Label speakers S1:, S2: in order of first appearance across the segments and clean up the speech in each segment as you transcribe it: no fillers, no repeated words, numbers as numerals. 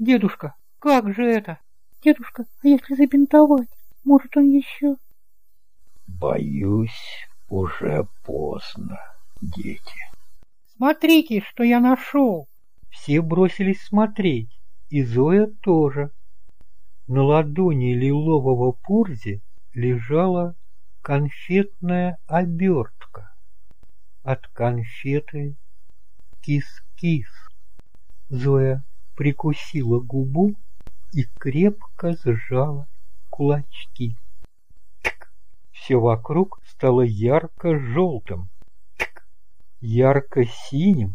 S1: Дедушка, как же это?
S2: Дедушка, а если забинтовать? Может, он еще...
S3: Боюсь, уже поздно, дети.
S1: Смотрите, что я нашел. Все бросились смотреть, и Зоя тоже. На ладони лилового Пурзи лежала конфетная обертка. От конфеты кис-кис. Зоя прикусила губу и крепко сжала кулачки. Все вокруг стало ярко-желтым, ярко-синим,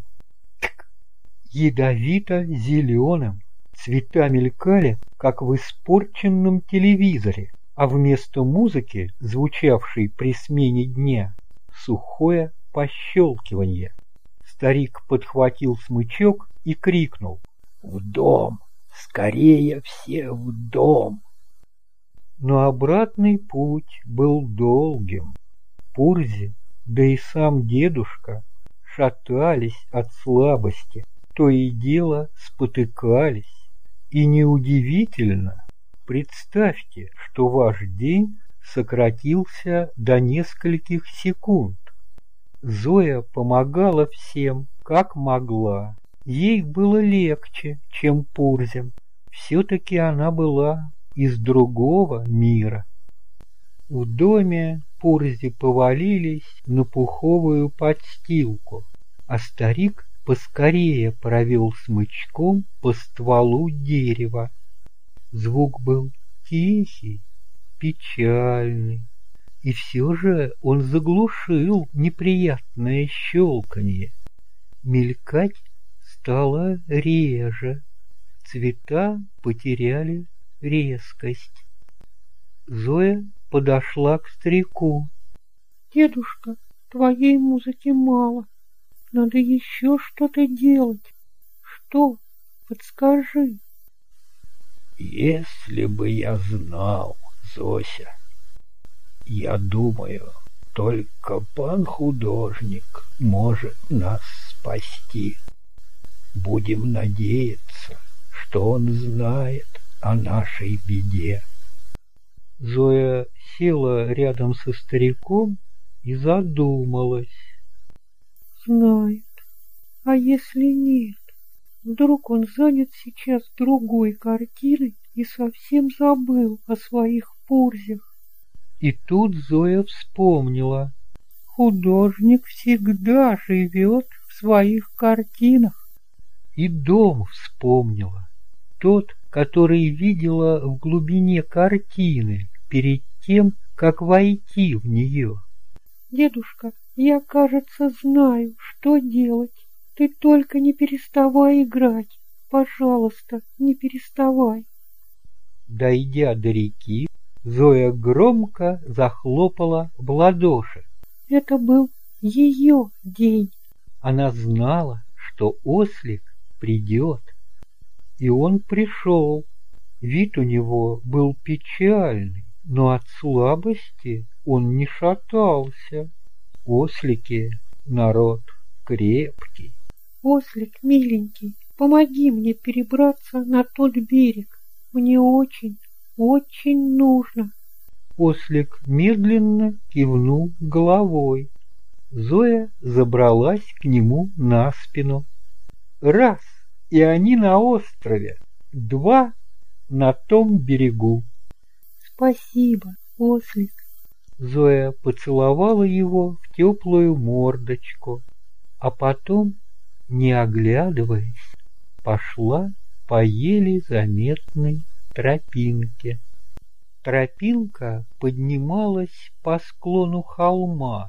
S1: ядовито-зеленым. Цвета мелькали, как в испорченном телевизоре, а вместо музыки, звучавшей при смене дня, сухое пощелкивание. Старик подхватил смычок и крикнул: «В дом! Скорее все в дом!» Но обратный путь был долгим. Пурзи, да и сам дедушка шатались от слабости, то и дело спотыкались. И неудивительно, представьте, что ваш день сократился до нескольких секунд. Зоя помогала всем, как могла. Ей было легче, чем Пурзям. Все-таки она была из другого мира. В доме Пурзи повалились на пуховую подстилку, а старик поскорее провел смычком по стволу дерева. Звук был тихий, печальный, и все же он заглушил неприятное щелканье. Мелькать стало реже, цвета потеряли резкость. Зоя подошла к старику.
S2: Дедушка, твоей музыки мало. Надо еще что-то делать. Что? Подскажи.
S3: Если бы я знал, Зося, я думаю, только пан-художник может нас спасти. Будем надеяться, что он знает о нашей беде.
S1: Зоя села рядом со стариком и задумалась.
S2: Знает. А если нет? Вдруг он занят сейчас другой картиной и совсем забыл о своих Пурзях.
S1: И тут Зоя вспомнила. Художник всегда живет в своих картинах. И дом вспомнила. Тот, который видела в глубине картины перед тем, как войти в нее.
S2: Дедушка, я, кажется, знаю, что делать. Ты только не переставай играть. Пожалуйста, не переставай.
S1: Дойдя до реки, Зоя громко захлопала в ладоши.
S2: Это был ее день.
S1: Она знала, что ослик придет. И он пришел. Вид у него был печальный, но от слабости он не шатался. Ослики — народ крепкий.
S2: Ослик, миленький, помоги мне перебраться на тот берег. Мне очень, очень нужно.
S1: Ослик медленно кивнул головой. Зоя забралась к нему на спину. Раз, и они на острове. Два — на том берегу.
S2: Спасибо, ослик.
S1: Зоя поцеловала его в теплую мордочку, а потом, не оглядываясь, пошла по еле заметной тропинке. Тропинка поднималась по склону холма.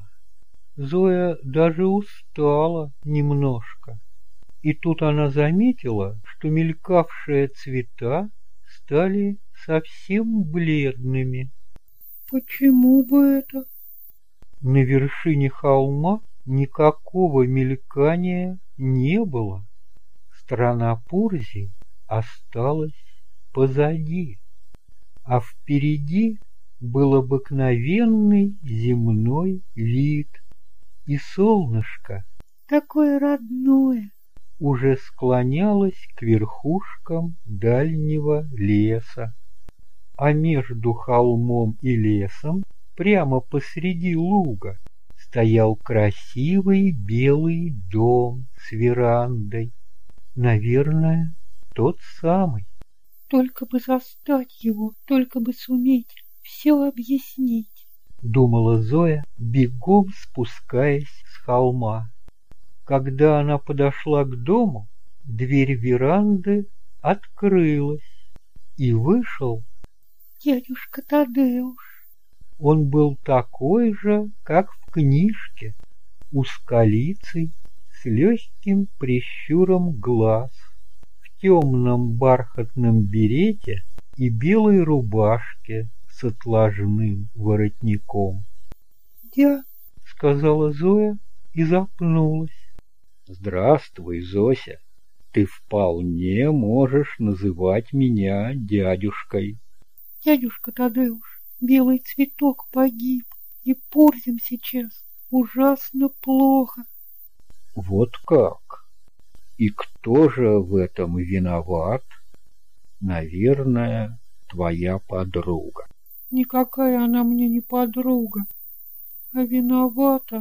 S1: Зоя даже устала немножко. И тут она заметила, что мелькавшие цвета стали совсем бледными.
S2: Почему бы это?
S1: На вершине холма никакого мелькания не было. Страна Пурзи осталась позади, а впереди был обыкновенный земной вид. И солнышко,
S2: такое родное,
S1: уже склонялась к верхушкам дальнего леса, а между холмом и лесом, прямо посреди луга, стоял красивый белый дом с верандой. Наверное, тот самый.
S2: Только бы застать его, только бы суметь все объяснить,
S1: думала Зоя, бегом спускаясь с холма. Когда она подошла к дому, дверь веранды открылась, и вышел
S2: дядюшка Тадеуш.
S1: Он был такой же, как в книжке, узколицый, с легким прищуром глаз, в темном бархатном берете и белой рубашке с отложным воротником.
S2: «Я...»
S1: — сказала Зоя и запнулась. — Здравствуй, Зося, ты вполне можешь называть меня дядюшкой.
S2: — Дядюшка Тадеуш, белый цветок погиб, и Пурзим сейчас ужасно плохо.
S1: — Вот как? И кто же в этом виноват? Наверное, твоя подруга.
S2: — Никакая она мне не подруга, а виновата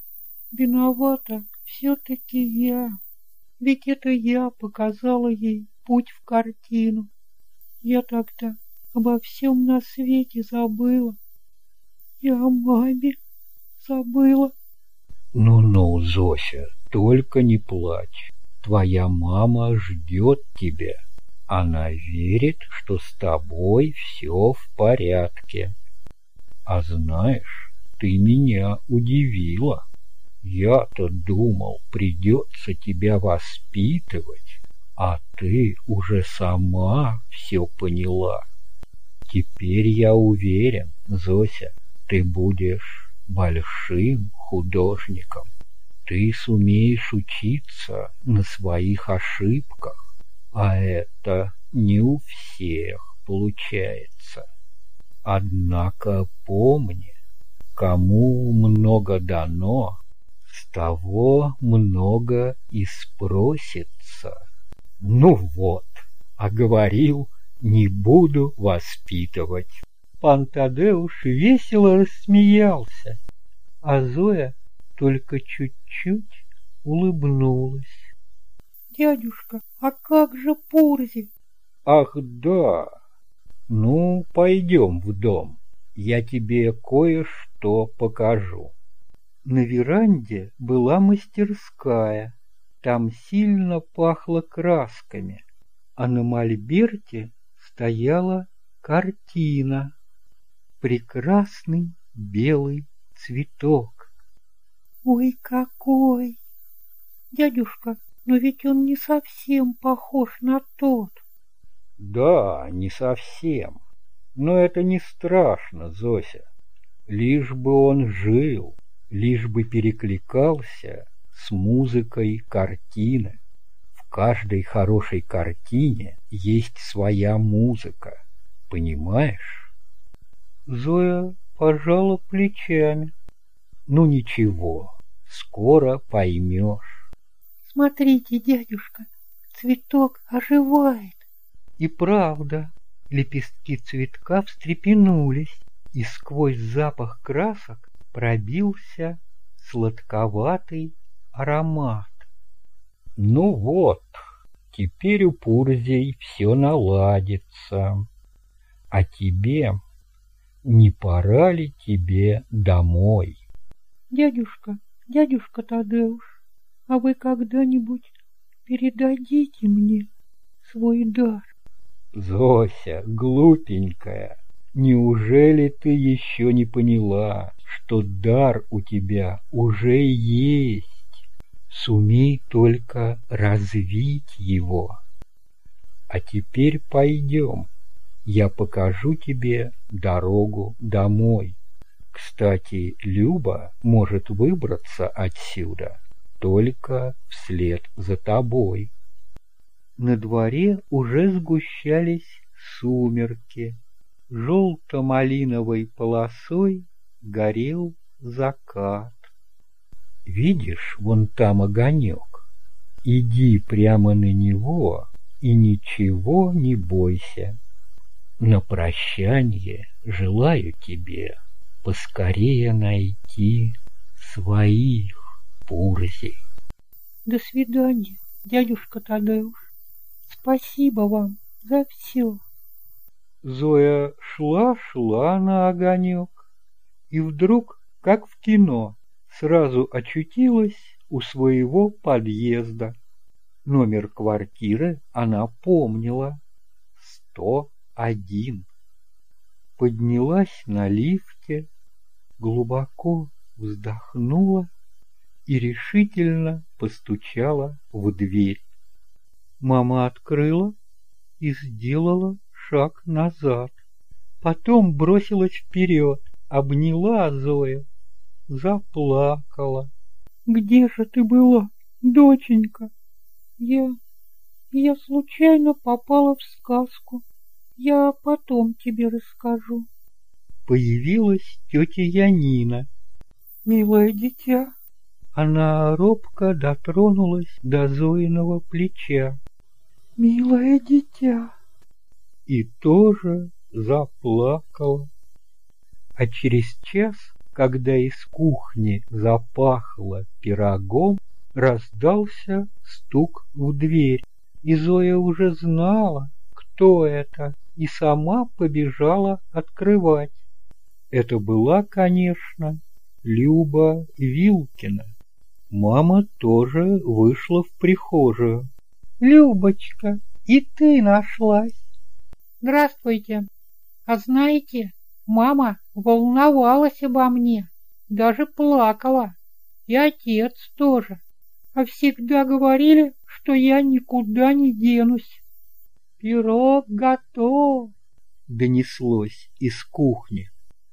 S2: все-таки я. Ведь это я показала ей путь в картину. Я тогда обо всем на свете забыла. И о маме забыла.
S3: Ну-ну, Зося, только не плачь. Твоя мама ждет тебя. Она верит, что с тобой все в порядке. А знаешь, ты меня удивила. Я-то думал, придется тебя воспитывать, а ты уже сама все поняла. Теперь я уверен, Зося, ты будешь большим художником. Ты сумеешь учиться на своих ошибках, а это не у всех получается. Однако помни, кому много дано, с того много и спросится. Ну вот, а говорил, не буду воспитывать.
S1: Пан Тадеуш весело рассмеялся, а Зоя только чуть-чуть улыбнулась.
S2: — Дядюшка, а как же Пурзи?
S3: — Ах да! Ну, пойдем в дом, я тебе кое-что покажу.
S1: На веранде была мастерская, там сильно пахло красками, а на мольберте стояла картина. Прекрасный белый цветок.
S2: — Ой, какой! Дядюшка, но ведь он не совсем похож на тот.
S3: — Да, не совсем, но это не страшно, Зося, лишь бы он жил. Лишь бы перекликался с музыкой картины. В каждой хорошей картине есть своя музыка, понимаешь?
S1: Зоя пожала плечами.
S3: Ну ничего, скоро поймешь.
S2: Смотрите, дядюшка, цветок оживает.
S1: И правда, лепестки цветка встрепенулись, и сквозь запах красок пробился сладковатый аромат.
S3: Ну вот, теперь у Пурзей все наладится. А тебе, не пора ли тебе домой?
S2: Дядюшка Тадеуш, а вы когда-нибудь передадите мне свой дар?
S3: Зося, глупенькая, неужели ты еще не поняла, что дар у тебя уже есть? Сумей только развить его. А теперь пойдем, я покажу тебе дорогу домой. Кстати, Люба может выбраться отсюда только вслед за тобой.
S1: На дворе уже сгущались сумерки. Желто-малиновой полосой горел закат.
S3: Видишь, вон там огонек? Иди прямо на него и ничего не бойся. На прощание желаю тебе поскорее найти своих Пурзи.
S2: До свидания, дядюшка Тадеуш. Спасибо вам за все.
S3: Зоя шла на огонек и вдруг, как в кино, сразу очутилась у своего подъезда. Номер квартиры она помнила — 101. Поднялась на лифте, глубоко вздохнула и решительно постучала в дверь. Мама открыла и сделала шаг назад. Потом бросилась вперед, обняла Зою, заплакала.
S2: Где же ты была, доченька? Я случайно попала в сказку. Я потом тебе расскажу.
S3: Появилась тетя Янина.
S2: Милое дитя.
S3: Она робко дотронулась до Зоиного плеча.
S2: Милое дитя.
S3: И тоже заплакала. А через час, когда из кухни запахло пирогом, раздался стук в дверь, и Зоя уже знала, кто это, и сама побежала открывать. Это была, конечно, Люба Вилкина. Мама тоже вышла в прихожую.
S2: Любочка, и ты нашлась. Здравствуйте. А знаете, мама волновалась обо мне, даже плакала. И отец тоже. А всегда говорили, что я никуда не денусь. Пирог готов,
S3: донеслось из кухни.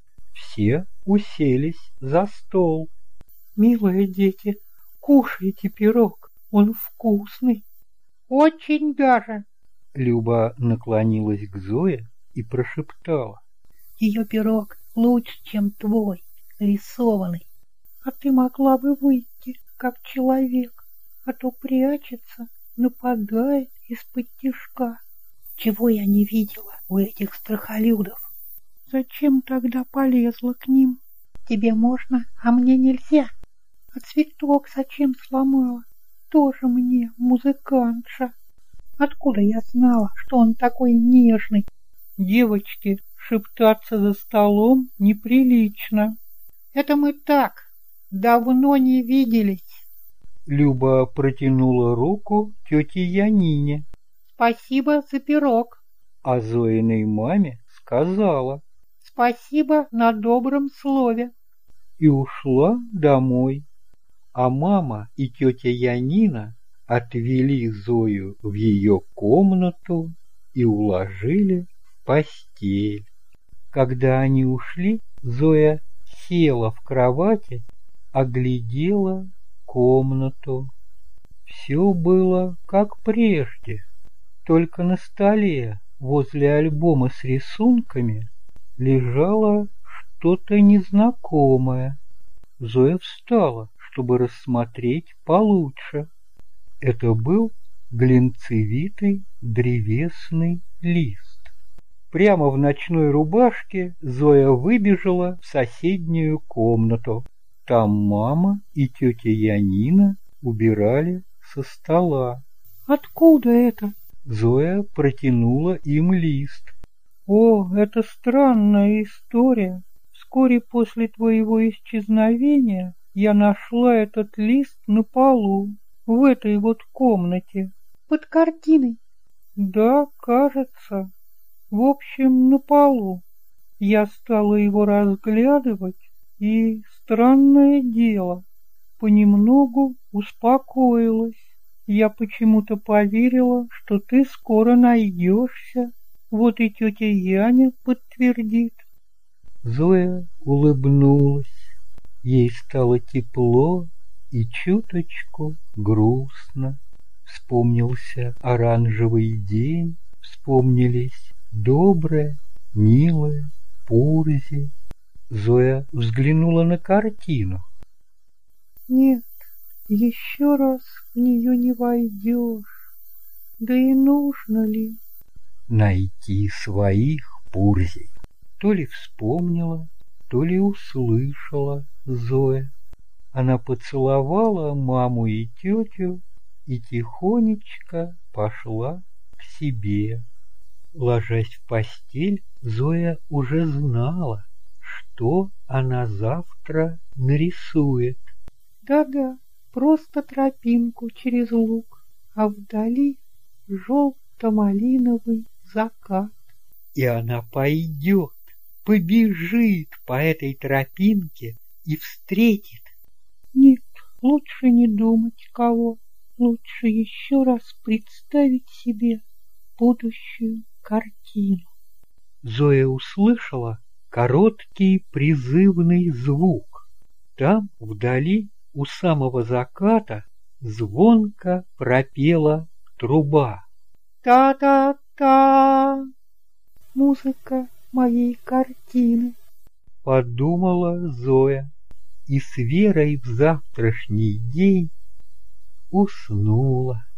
S3: Все уселись за стол.
S2: Милые дети, кушайте пирог, он вкусный. Очень даже.
S3: Люба наклонилась к Зое и прошептала.
S2: Ее пирог лучше, чем твой, рисованный. А ты могла бы выйти, как человек, а то прячется, нападает из-под тишка. Чего я не видела у этих страхолюдов? Зачем тогда полезла к ним? Тебе можно, а мне нельзя. А цветок зачем сломала? Тоже мне музыкантша. Откуда я знала, что он такой нежный? Девочки, шептаться за столом неприлично. Это мы так, давно не виделись.
S3: Люба протянула руку тете Янине.
S2: Спасибо за пирог.
S3: А Зоиной маме сказала.
S2: Спасибо на добром слове.
S3: И ушла домой. А мама и тетя Янина отвели Зою в ее комнату и уложили в постель. Когда они ушли, Зоя села в кровати, оглядела комнату. Все было как прежде, только на столе возле альбома с рисунками лежало что-то незнакомое. Зоя встала, чтобы рассмотреть получше. Это был глинцевитый древесный лист. Прямо в ночной рубашке Зоя выбежала в соседнюю комнату. Там мама и тетя Янина убирали со стола.
S2: Откуда это?
S3: Зоя протянула им лист.
S2: О, это странная история. Вскоре после твоего исчезновения я нашла этот лист на полу, в этой вот комнате. Под картиной? Да, кажется. В общем, на полу. Я стала его разглядывать, и, странное дело, понемногу успокоилась. Я почему-то поверила, что ты скоро найдешься. Вот и тетя Яня подтвердит.
S3: Зоя улыбнулась. Ей стало тепло и чуточку грустно. Вспомнился оранжевый день, вспомнились добрые, милые Пурзи. Зоя взглянула на картину.
S2: Нет, Еще раз в нее не войдешь. Да и нужно ли?
S3: Найти своих Пурзей. То ли вспомнила, то ли услышала Зоя. Она поцеловала маму и тетю и тихонечко пошла к себе. Ложась в постель, Зоя уже знала, что она завтра нарисует.
S2: Да-да, просто тропинку через луг, а вдали желто-малиновый закат.
S3: И она пойдет, побежит по этой тропинке и встретит.
S2: Нет, лучше не думать кого, лучше еще раз представить себе будущую картину.
S3: Зоя услышала короткий призывный звук. Там, вдали, у самого заката, звонко пропела труба.
S2: Та-та-та! Музыка моей картины.
S3: Подумала Зоя и с верой в завтрашний день уснула.